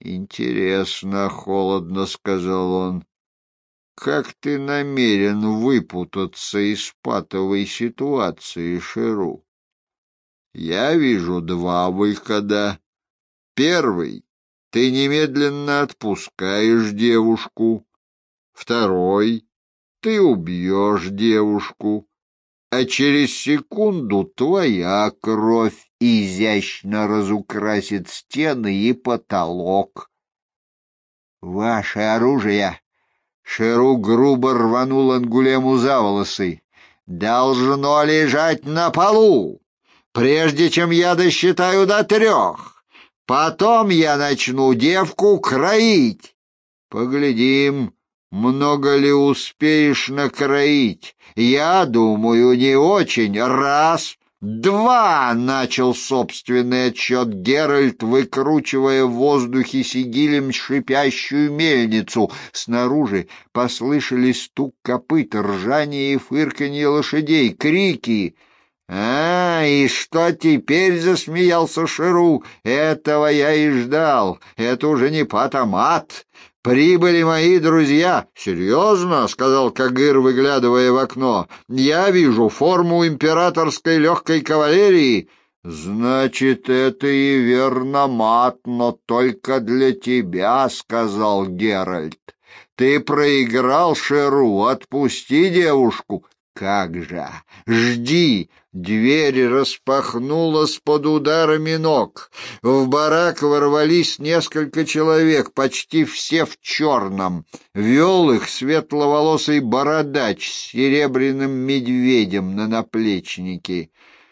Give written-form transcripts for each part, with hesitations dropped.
Интересно, — холодно сказал он, — как ты намерен выпутаться из патовой ситуации, Шеру? Я вижу два выхода. Первый — ты немедленно отпускаешь девушку. Второй — ты убьешь девушку, а через секунду твоя кровь изящно разукрасит стены и потолок. Ваше оружие! Шеру грубо рванул Ангулему за волосы. Должно лежать на полу, прежде чем я досчитаю до 3. Потом я начну девку кроить. Поглядим, много ли успеешь накроить. Я думаю, не очень. 1, 2, начал собственный отчет Геральт, выкручивая в воздухе сигилем шипящую мельницу. Снаружи послышались стук копыт, ржание и фырканье лошадей, крики. И что теперь?» — засмеялся Шеру. «Этого я и ждал. Это уже не пат-а-мат. Прибыли мои друзья». «Серьезно?» — сказал Кагыр, выглядывая в окно. «Я вижу форму императорской легкой кавалерии». «Значит, это и верно мат, но только для тебя», — сказал Геральт. «Ты проиграл, Шеру. Отпусти девушку». «Как же! Жди!» Дверь распахнулась под ударами ног. В барак ворвались несколько человек, почти все в черном. Вел их светловолосый бородач с серебряным медведем на наплечнике.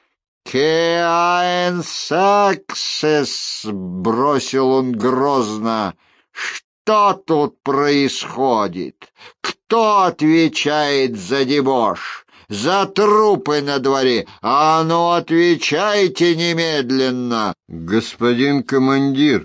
«Кеаэн Саксес!» — бросил он грозно. «Что тут происходит? Кто отвечает за дебош? За трупы на дворе? А ну, отвечайте немедленно!» «Господин командир!»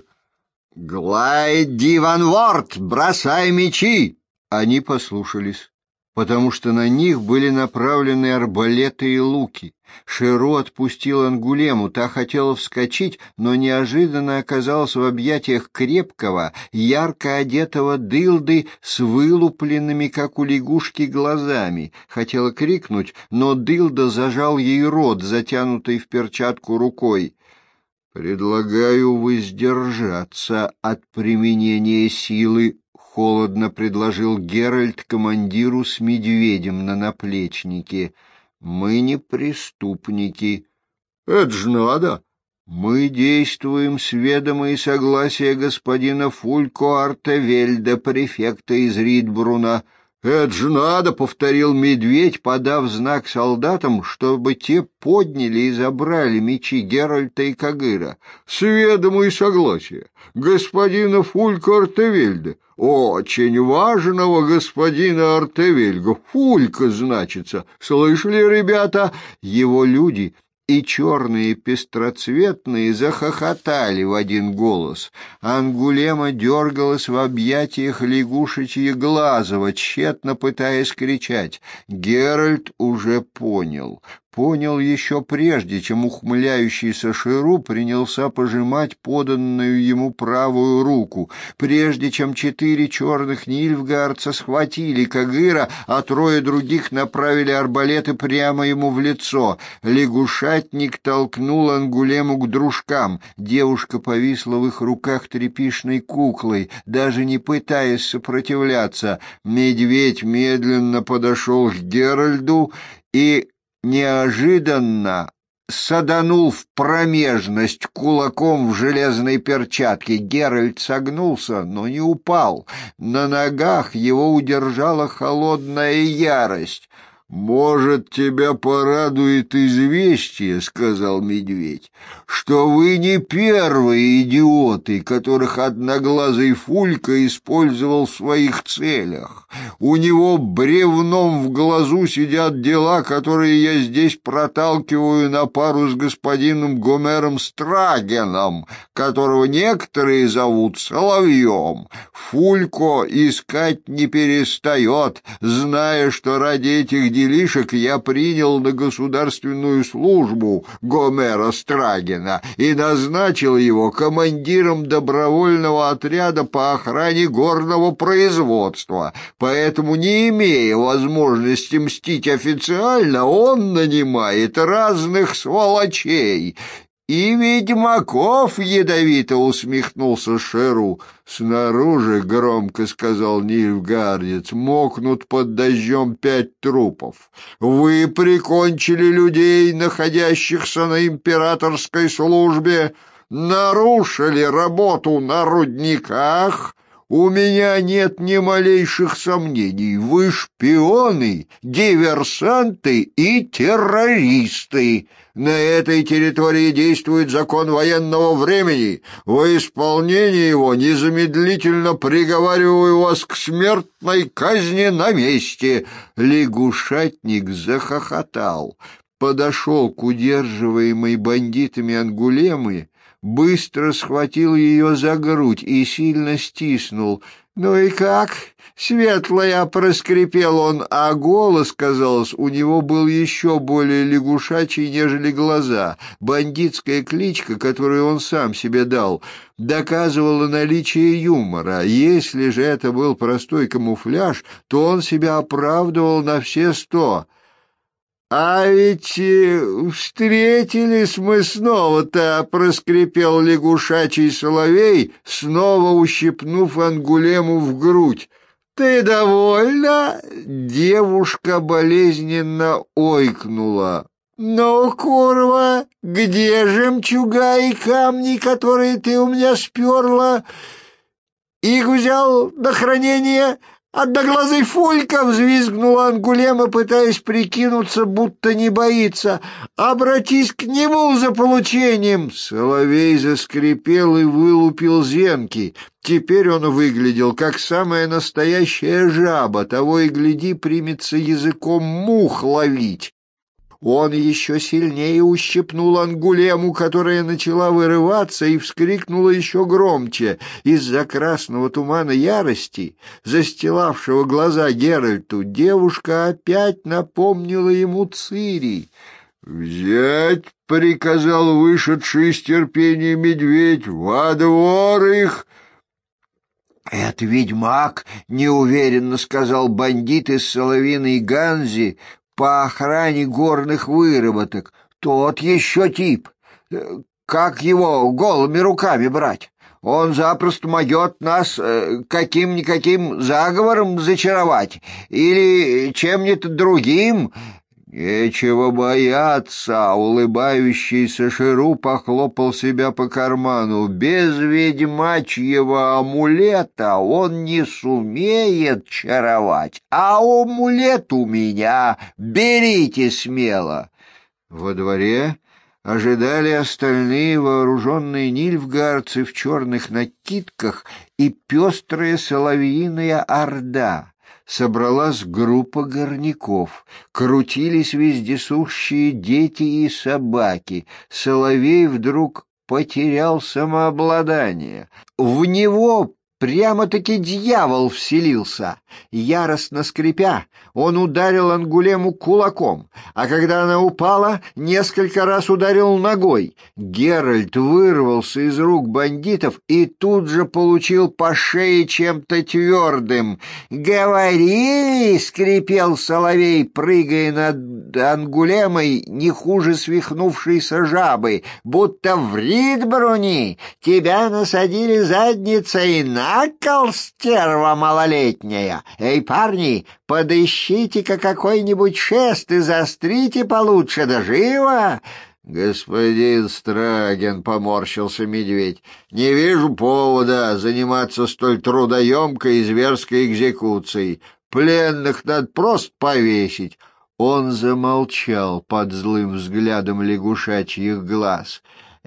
«Глайд Диванворд, бросай мечи!» Они послушались, потому что на них были направлены арбалеты и луки. Шеру отпустил Ангулему, та хотела вскочить, но неожиданно оказалась в объятиях крепкого, ярко одетого дылды с вылупленными, как у лягушки, глазами. Хотела крикнуть, но дылда зажал ей рот, затянутый в перчатку рукой. «Предлагаю воздержаться от применения силы», — холодно предложил Геральт командиру с медведем на наплечнике. «Мы не преступники». «Это ж надо!» «Мы действуем с ведома и согласия господина Фулько Артевельда, префекта из Ридбруна». «Это ж надо!» — повторил медведь, подав знак солдатам, чтобы те подняли и забрали мечи Геральта и Кагыра. «С ведома и согласия господина Фулько Артевельда, очень важного господина Артевельга. Фулька, значится. Слышали, ребята?» Его люди и черные пестроцветные захохотали в один голос. Ангулема дергалась в объятиях лягушечьеглазого, тщетно пытаясь кричать. Геральт уже понял еще прежде, чем ухмыляющийся Шеру принялся пожимать поданную ему правую руку, прежде чем 4 черных нильфгаарца схватили Кагыра, а 3 других направили арбалеты прямо ему в лицо. Лягушатник толкнул Ангулему к дружкам. Девушка повисла в их руках тряпичной куклой, даже не пытаясь сопротивляться. Медведь медленно подошел к Геральду и неожиданно саданул в промежность кулаком в железной перчатке. Геральт согнулся, но не упал. На ногах его удержала холодная ярость. «Может, тебя порадует известие, — сказал медведь, — что вы не первые идиоты, которых одноглазый Фулька использовал в своих целях. У него бревном в глазу сидят дела, которые я здесь проталкиваю на пару с господином Гомером Страгеном, которого некоторые зовут Соловьем. Фулько искать не перестает, зная, что ради этих делишек я принял на государственную службу Гомера Страгина и назначил его командиром добровольного отряда по охране горного производства. Поэтому, не имея возможности мстить официально, он нанимает разных сволочей. «И ведьмаков!» — ядовито усмехнулся Шеру. «Снаружи, — громко сказал нильфгардец, — мокнут под дождем 5 трупов. Вы прикончили людей, находящихся на императорской службе, нарушили работу на рудниках. У меня нет ни малейших сомнений. Вы шпионы, диверсанты и террористы. На этой территории действует закон военного времени. Во исполнение его незамедлительно приговариваю вас к смертной казни на месте». Лягушатник захохотал, подошел к удерживаемой бандитами Ангулемы, быстро схватил ее за грудь и сильно стиснул. «Ну и как? Светлая!» — проскрипел он, а голос, казалось, у него был еще более лягушачий, нежели глаза. Бандитская кличка, которую он сам себе дал, доказывала наличие юмора. Если же это был простой камуфляж, то он себя оправдывал на все 100. «А ведь встретились мы снова-то!» — проскрипел лягушачий соловей, снова ущипнув Ангулему в грудь. «Ты довольна?» — девушка болезненно ойкнула. «Ну, курва, где жемчуга и камни, которые ты у меня сперла? Их взял на хранение?» «Одноглазый Фулька!» — взвизгнула Ангулема, пытаясь прикинуться, будто не боится. «Обратись к нему за получением!» Соловей заскрипел и вылупил зенки. Теперь он выглядел как самая настоящая жаба, того и гляди примется языком мух ловить. Он еще сильнее ущипнул Ангулему, которая начала вырываться и вскрикнула еще громче. Из-за красного тумана ярости, застилавшего глаза Геральту, девушка опять напомнила ему Цири. «Взять!» — приказал вышедший из терпения медведь. «Во двор их!» «Это ведьмак!» — неуверенно сказал бандит из соловиной Ганзи по охране горных выработок. «Тот еще тип. Как его голыми руками брать? Он запросто могет нас каким-никаким заговором зачаровать или чем-нибудь другим». «Нечего бояться!» — улыбающийся Шеру похлопал себя по карману. «Без ведьмачьего амулета он не сумеет чаровать, а амулет у меня, берите смело!» Во дворе ожидали остальные вооруженные нильфгардцы в черных накидках и пестрая соловьиная орда. Собралась группа горняков, крутились вездесущие дети и собаки. Соловей вдруг потерял самообладание. В него прямо-таки дьявол вселился. Яростно скрипя, он ударил Ангулему кулаком, а когда она упала, несколько раз ударил ногой. Геральт вырвался из рук бандитов и тут же получил по шее чем-то твердым. «Говорили!» — скрипел соловей, прыгая над Ангулемой не хуже свихнувшейся жабы, будто в Ридбруни тебя насадили задницей на кол, стерва малолетняя. Эй, парни, подыщите-ка какой-нибудь шест и заострите получше, да живо!» «Господин Страген», — поморщился медведь, — «не вижу повода заниматься столь трудоемкой и зверской экзекуцией. Пленных надо просто повесить». Он замолчал под злым взглядом лягушачьих глаз.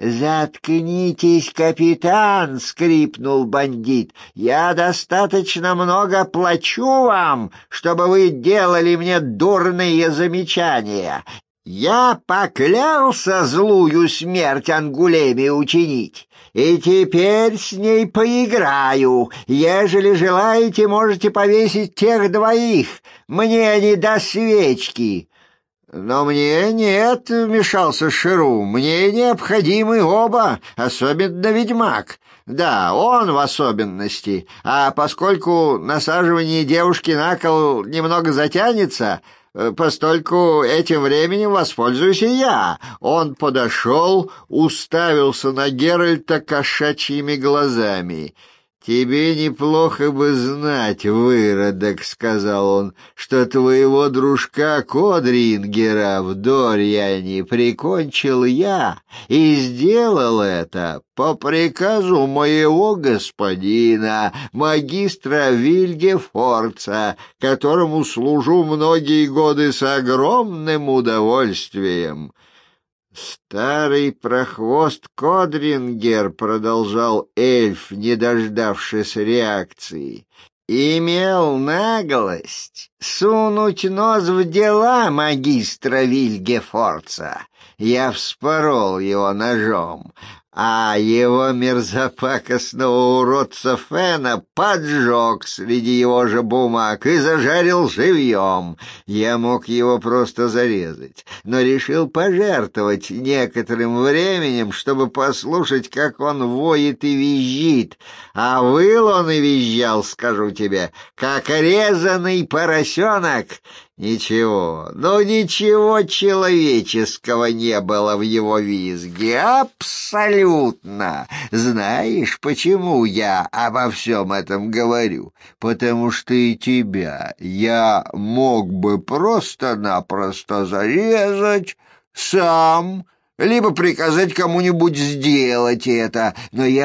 «Заткнитесь, капитан!» — скрипнул бандит. «Я достаточно много плачу вам, чтобы вы делали мне дурные замечания. Я поклялся злую смерть Ангулеме учинить, и теперь с ней поиграю. Ежели желаете, можете повесить тех двоих, мне не до свечки». «Но мне нет», — вмешался Ширу, — «мне необходимы оба, особенно ведьмак. Да, он в особенности, а поскольку насаживание девушки на кол немного затянется, постольку этим временем воспользуюсь и я». Он подошел, уставился на Геральта кошачьими глазами. «Тебе неплохо бы знать, выродок, — сказал он, — что твоего дружка Кодрингера в Дорьяне прикончил я, и сделал это по приказу моего господина, магистра Вильгефорца, которому служу многие годы с огромным удовольствием». «Старый прохвост Кодрингер, — продолжал эльф, не дождавшись реакции, — имел наглость сунуть нос в дела магистра Вильгефорца. Я вспорол его ножом, а его мерзопакостного уродца Фена поджег среди его же бумаг и зажарил живьем. Я мог его просто зарезать, но решил пожертвовать некоторым временем, чтобы послушать, как он воет и визжит. А выл он и визжал, скажу тебе, как резаный поросенок. Ничего, ну ничего человеческого не было в его визге, абсолютно. Знаешь, почему я обо всем этом говорю? Потому что и тебя я мог бы просто-напросто зарезать сам, либо приказать кому-нибудь сделать это, но я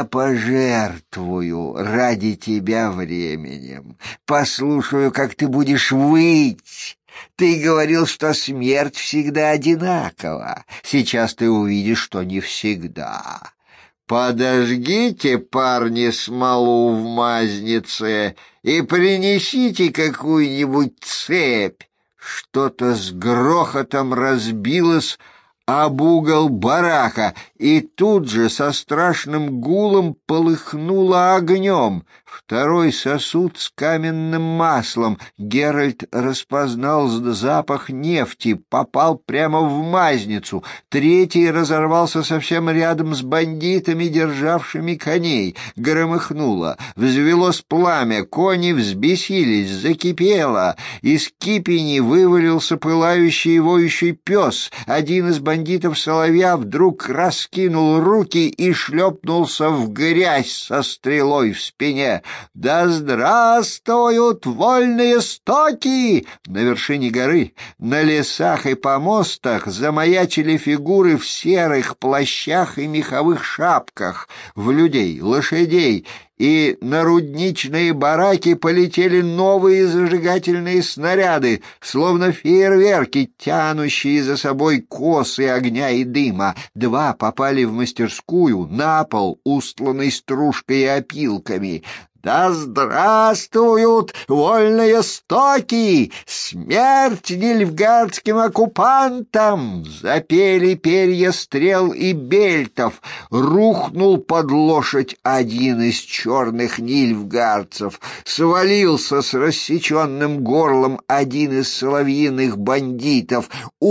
пожертвую ради тебя временем, послушаю, как ты будешь выть. Ты говорил, что смерть всегда одинакова. Сейчас ты увидишь, что не всегда. Подожгите, парни, смолу в мазнице и принесите какую-нибудь цепь». Что-то с грохотом разбилось об угол барака, и тут же со страшным гулом полыхнуло огнем. Второй сосуд с каменным маслом. Геральт распознал запах нефти, попал прямо в мазницу. Третий разорвался совсем рядом с бандитами, державшими коней. Громыхнуло, взвелось пламя, кони взбесились, закипело. Из кипени вывалился пылающий и воющий пес. Один из бандитов-соловья вдруг раскинул руки и шлепнулся в грязь со стрелой в спине. «Да здравствуют вольные стоки!» На вершине горы, на лесах и помостах замаячили фигуры в серых плащах и меховых шапках. В людей, лошадей и на рудничные бараки полетели новые зажигательные снаряды, словно фейерверки, тянущие за собой косы огня и дыма. Два попали в мастерскую, на пол, устланный стружкой и опилками. «Да здравствуют вольные стоки! Смерть нильфгардским оккупантам!» Запели перья стрел и бельтов. Рухнул под лошадь один из черных нильфгардцев. Свалился с рассеченным горлом один из соловьиных бандитов.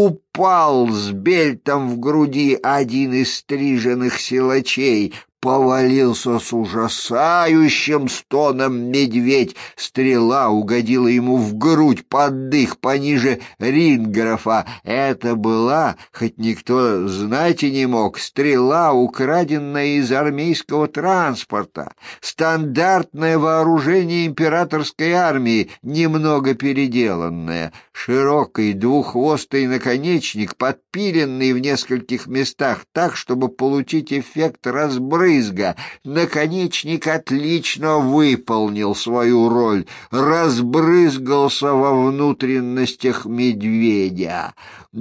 Упал с бельтом в груди один из стриженных силачей. Повалился с ужасающим стоном медведь. Стрела угодила ему в грудь под дых пониже Ринграфа. Это была, хоть никто знать и не мог, стрела, украденная из армейского транспорта. Стандартное вооружение императорской армии, немного переделанное. Широкий двуххвостый наконечник, подпиленный в нескольких местах так, чтобы получить эффект разбрызга. Наконечник отлично выполнил свою роль, разбрызгался во внутренностях медведя.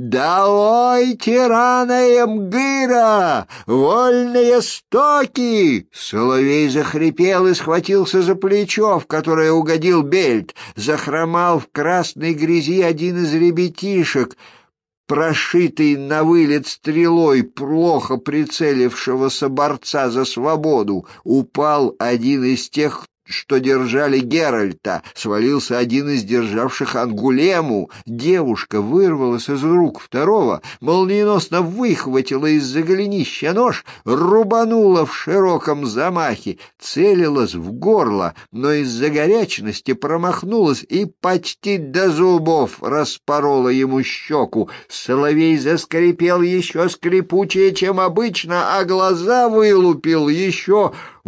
«Долой тирана Эмгыра! Вольные стоки!» Соловей захрипел и схватился за плечо, в которое угодил бельт. Захромал в красной грязи один из ребятишек. прошитый на вылет стрелой плохо прицелившегося борца за свободу, упал один из тех, что держали Геральта, свалился один из державших Ангулему. Девушка вырвалась из рук второго, молниеносно выхватила из-за голенища нож, рубанула в широком замахе, целилась в горло, но из-за горячности промахнулась и почти до зубов распорола ему щеку. Соловей заскрипел еще скрипучее, чем обычно, а глаза вылупил еще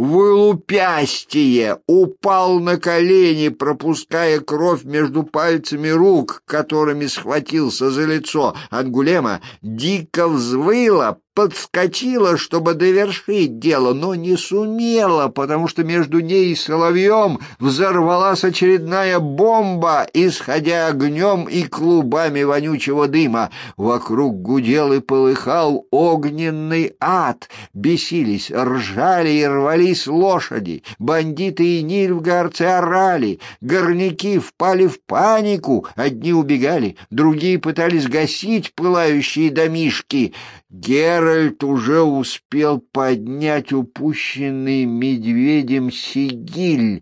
вылупястие, упал на колени, пропуская кровь между пальцами рук, которыми схватился за лицо. Ангулема дико взвыла, подскочила, чтобы довершить дело, но не сумела, потому что между ней и Соловьем взорвалась очередная бомба, исходя огнем и клубами вонючего дыма. Вокруг гудел и полыхал огненный ад. Бесились, ржали и рвались лошади. Бандиты и нильфгаарцы орали. Горняки впали в панику. Одни убегали, другие пытались гасить пылающие домишки. Геральт уже успел поднять упущенный медведем сигиль,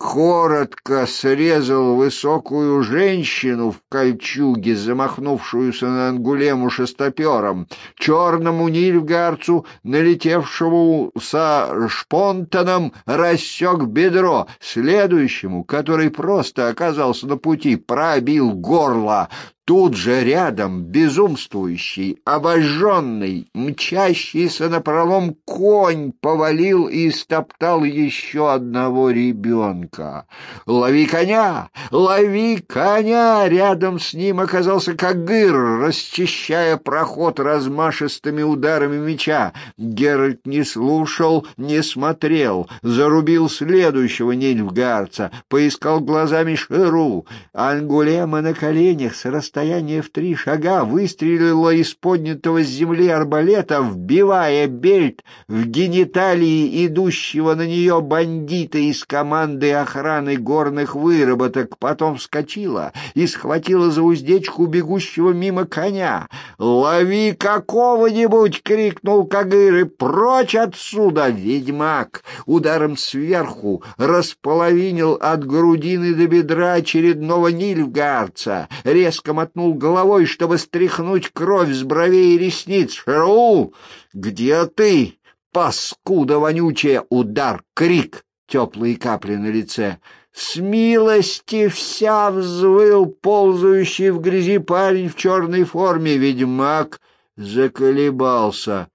коротко срезал высокую женщину в кольчуге, замахнувшуюся на Ангулему шестопером, черному нильфгаарцу, налетевшему со шпонтаном, рассек бедро, следующему, который просто оказался на пути, пробил горло. Тут же рядом безумствующий, обожженный, мчащийся напролом конь повалил и истоптал еще одного ребенка. «Лови коня! Лови коня!» Рядом с ним оказался Кагыр, расчищая проход размашистыми ударами меча. Геральт не слушал, не смотрел, зарубил следующего нильфгаарца, поискал глазами Ширу. Ангулема на коленях с расстояния в 3 шага выстрелила из поднятого с земли арбалета, вбивая бельт в гениталии идущего на нее бандита из команды охраны горных выработок, потом вскочила и схватила за уздечку бегущего мимо коня. «Лови какого-нибудь!» — крикнул Кагыр, — «и прочь отсюда!» Ведьмак ударом сверху располовинил от грудины до бедра очередного нильфгаарца, резко мотнул головой, чтобы стряхнуть кровь с бровей и ресниц. «Ширу! Где ты, паскуда вонючая?» Удар, крик, теплые капли на лице. «Смилости вся!» — взвыл ползающий в грязи парень в черной форме. Ведьмак заколебался.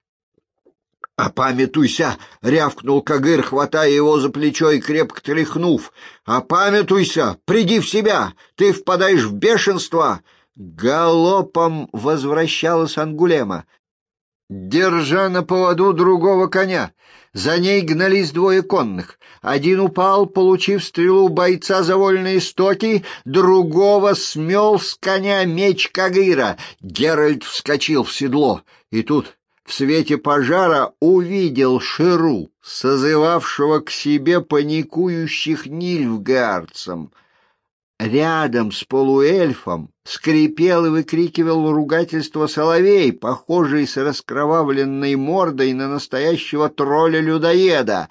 «Опамятуйся!» — рявкнул Кагыр, хватая его за плечо и крепко тряхнув. «Опамятуйся! Приди в себя! Ты впадаешь в бешенство!» Галопом возвращалась Ангулема, держа на поводу другого коня. За ней гнались 2 конных. Один упал, получив стрелу бойца за вольные стоки, другого смел с коня меч Кагыра. Геральт вскочил в седло, и тут в свете пожара увидел Ширу, созывавшего к себе паникующих нильфгаарцев. Рядом с полуэльфом скрипел и выкрикивал ругательство соловей, похожий с раскровавленной мордой на настоящего тролля-людоеда.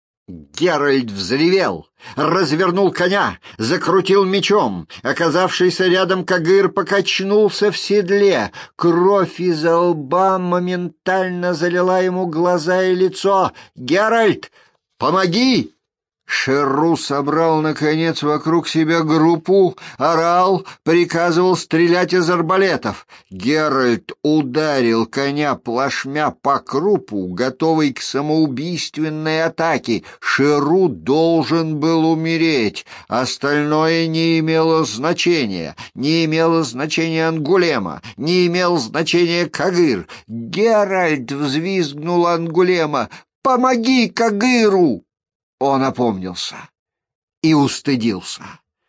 Геральт взревел, развернул коня, закрутил мечом. Оказавшийся рядом Кагыр покачнулся в седле. Кровь изо лба моментально залила ему глаза и лицо. «Геральт, помоги!» Ширу собрал, наконец, вокруг себя группу, орал, приказывал стрелять из арбалетов. Геральт ударил коня плашмя по крупу, готовый к самоубийственной атаке. Ширу должен был умереть. Остальное не имело значения. Не имело значения Ангулема, не имел значения Кагыр. «Геральт!» — взвизгнул Ангулема. «Помоги Кагыру!» Он опомнился и устыдился.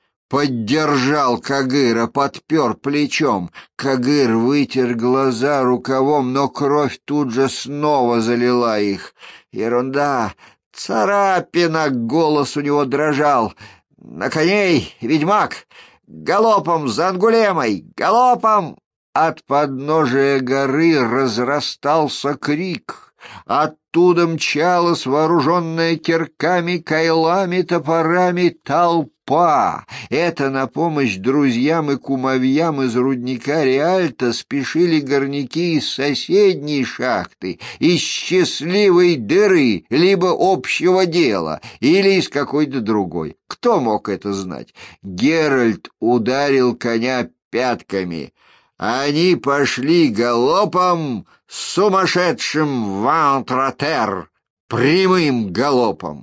Поддержал Кагыра, подпер плечом. Кагыр вытер глаза рукавом, но кровь тут же снова залила их. Ерунда, царапина, голос у него дрожал. «На коней, ведьмак! Галопом за Ангулемой! Галопом!» от подножия горы разрастался крик. Оттуда мчалась вооруженная кирками, кайлами, топорами толпа. Это на помощь друзьям и кумовьям из рудника Риальто спешили горняки из соседней шахты, из счастливой дыры, либо общего дела, или из какой-то другой. Кто мог это знать? Геральт ударил коня пятками. Они пошли галопом, сумасшедшим вантратер, прямым галопом.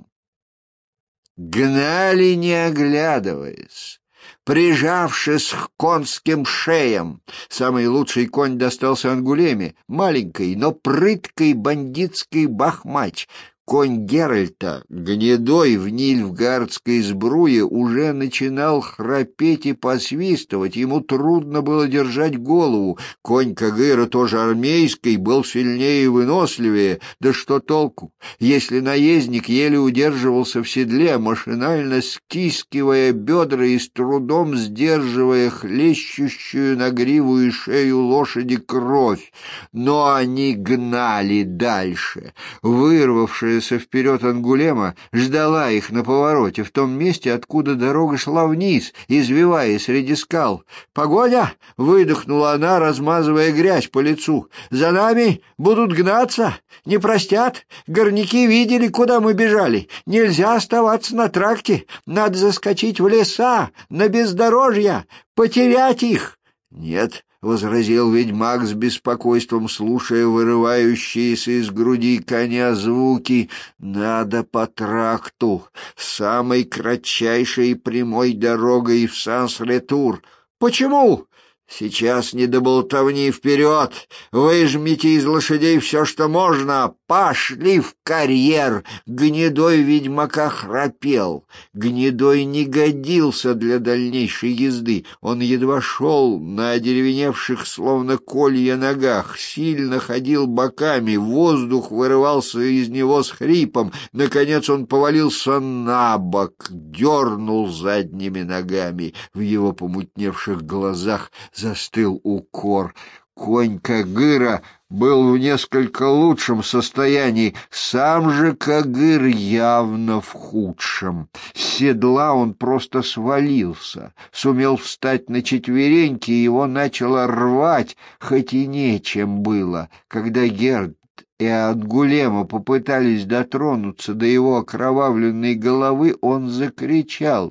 Гнали, не оглядываясь, прижавшись к конским шеям. Самый лучший конь достался Ангулеме, маленькой, но прыткой бандитской бахмач. Конь Геральта, гнедой в нильфгардской сбруе, уже начинал храпеть и посвистывать. Ему трудно было держать голову. Конь Кагыра, тоже армейский, был сильнее и выносливее. Да что толку, если наездник еле удерживался в седле, машинально стискивая бедра и с трудом сдерживая хлещущую на гриву и шею лошади кровь. Но они гнали дальше. Вырвавшие вперед Ангулема ждала их на повороте, в том месте, откуда дорога шла вниз, извиваясь среди скал. «Погоня!» — выдохнула она, размазывая грязь по лицу. «За нами будут гнаться! Не простят! Горняки видели, куда мы бежали! Нельзя оставаться на тракте! Надо заскочить в леса, на бездорожья, потерять их!» «Нет!» — возразил ведьмак с беспокойством, слушая вырывающиеся из груди коня звуки. «Надо по тракту, самой кратчайшей прямой дорогой в Санс-Ретур». «Почему?» «Сейчас не до болтовни, вперед! Выжмите из лошадей все, что можно! Пошли в карьер!» Гнедой ведьмака храпел. Гнедой не годился для дальнейшей езды. Он едва шел на одеревеневших, словно колья, ногах, сильно ходил боками, воздух вырывался из него с хрипом. Наконец он повалился на бок, дернул задними ногами. В его помутневших глазах застыл укор. Конь Кагыра был в несколько лучшем состоянии, сам же Кагыр явно в худшем. С седла он просто свалился, сумел встать на четвереньки, и его начало рвать, хоть и нечем было. Когда Герд и Ангулема попытались дотронуться до его окровавленной головы, он закричал: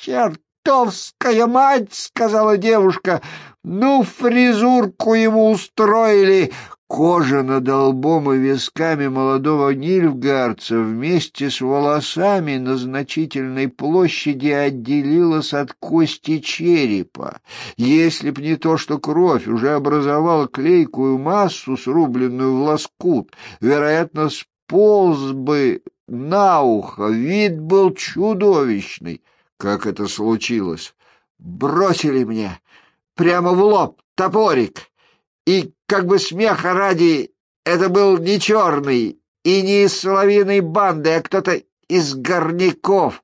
«Чертовская мать!» — сказала девушка. «Ну, фризурку ему устроили!» Кожа над лбом и висками молодого нильфгардца вместе с волосами на значительной площади отделилась от кости черепа. Если б не то, что кровь уже образовала клейкую массу, срубленную в лоскут, вероятно, сполз бы на ухо. Вид был чудовищный. Как это случилось? Бросили мне прямо в лоб топорик. И, как бы смеха ради, это был не черный и не из соловьиной банды, а кто-то из горняков.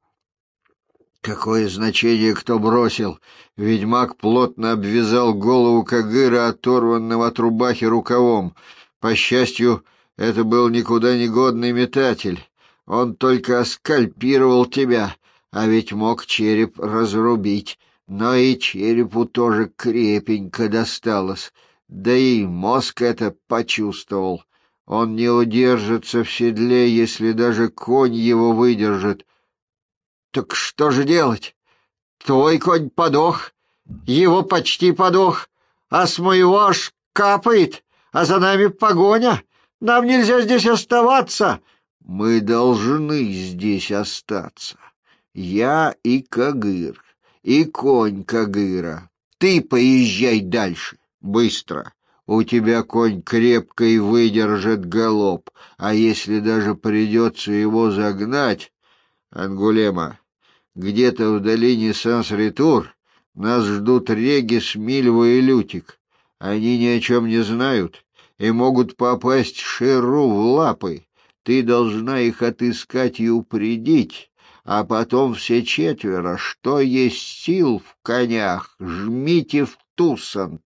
Какое значение, кто бросил? Ведьмак плотно обвязал голову Кагыра оторванным от рубахи рукавом. По счастью, это был никуда не годный метатель. Он только оскальпировал тебя, а ведь мог череп разрубить. Но и черепу тоже крепенько досталось. Да и мозг это почувствовал. Он не удержится в седле, если даже конь его выдержит. Так что же делать? Твой конь подох, его почти подох, а с моего аж капает, а за нами погоня. Нам нельзя здесь оставаться. Мы должны здесь остаться. Я и Кагыр, и конь Кагыра. Ты поезжай дальше. Быстро. У тебя конь крепко и выдержит галоп, а если даже придется его загнать... Ангулема, где-то в долине Санс-Ретур нас ждут Регис, Мильва и Лютик. Они ни о чем не знают и могут попасть Шеру в лапы. Ты должна их отыскать и упредить, а потом все четверо, что есть сил в конях, жмите в Туссант.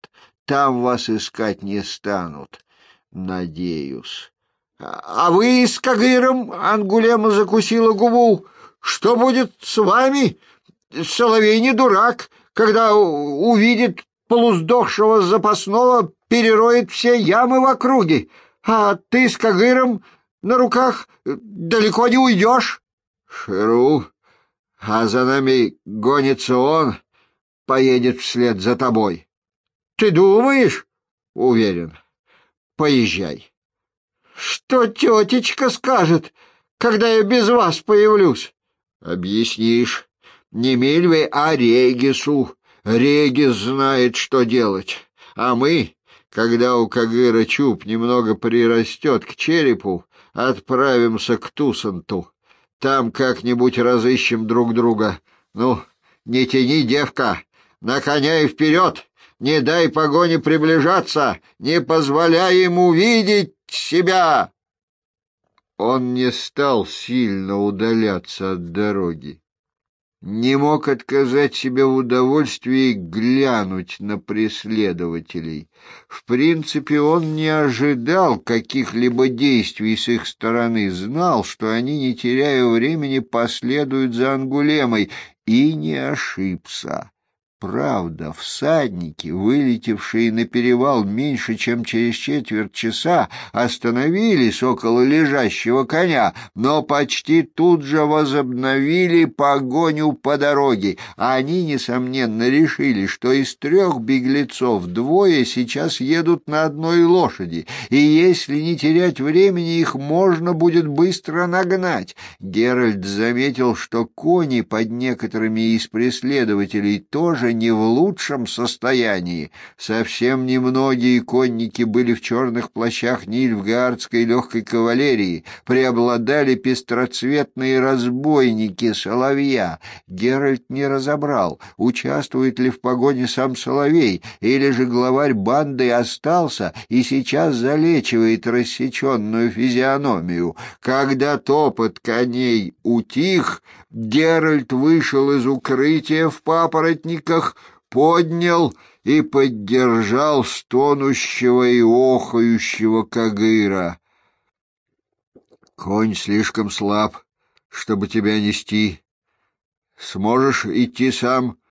там вас искать не станут, надеюсь. А вы с Кагыром? Ангулема закусила губу. Что будет с вами? Соловей не дурак, когда увидит полусдохшего запасного, перероет все ямы в округе. А ты с Кагыром на руках далеко не уйдешь. Ширу, а за нами гонится он, поедет вслед за тобой. Ты думаешь? Уверен. Поезжай. Что тетечка скажет, когда я без вас появлюсь? Объяснишь. Не Мильве, а Регису. Регис знает, что делать. А мы, когда у Кагыра чуб немного прирастет к черепу, отправимся к Тусанту. Там как-нибудь разыщем друг друга. Ну, не тяни, девка, на коня и вперед! Не дай погоне приближаться, не позволяй ему видеть себя!» Он не стал сильно удаляться от дороги. Не мог отказать себе в удовольствии глянуть на преследователей. В принципе, он не ожидал каких-либо действий с их стороны, знал, что они, не теряя времени, последуют за Ангулемой, и не ошибся. Правда, всадники, вылетевшие на перевал меньше, чем через четверть часа, остановились около лежащего коня, но почти тут же возобновили погоню по дороге. Они, несомненно, решили, что из 3 беглецов 2 сейчас едут на одной лошади, и если не терять времени, их можно будет быстро нагнать. Геральт заметил, что кони под некоторыми из преследователей тоже не в лучшем состоянии. Совсем немногие конники были в черных плащах нильфгаардской легкой кавалерии, преобладали пестроцветные разбойники Соловья. Геральт не разобрал, участвует ли в погоне сам Соловей, или же главарь банды остался и сейчас залечивает рассеченную физиономию. Когда топот коней утих, Геральт вышел из укрытия в папоротниках, поднял и поддержал стонущего и охающего Кагыра. «Конь слишком слаб, чтобы тебя нести. Сможешь идти сам?»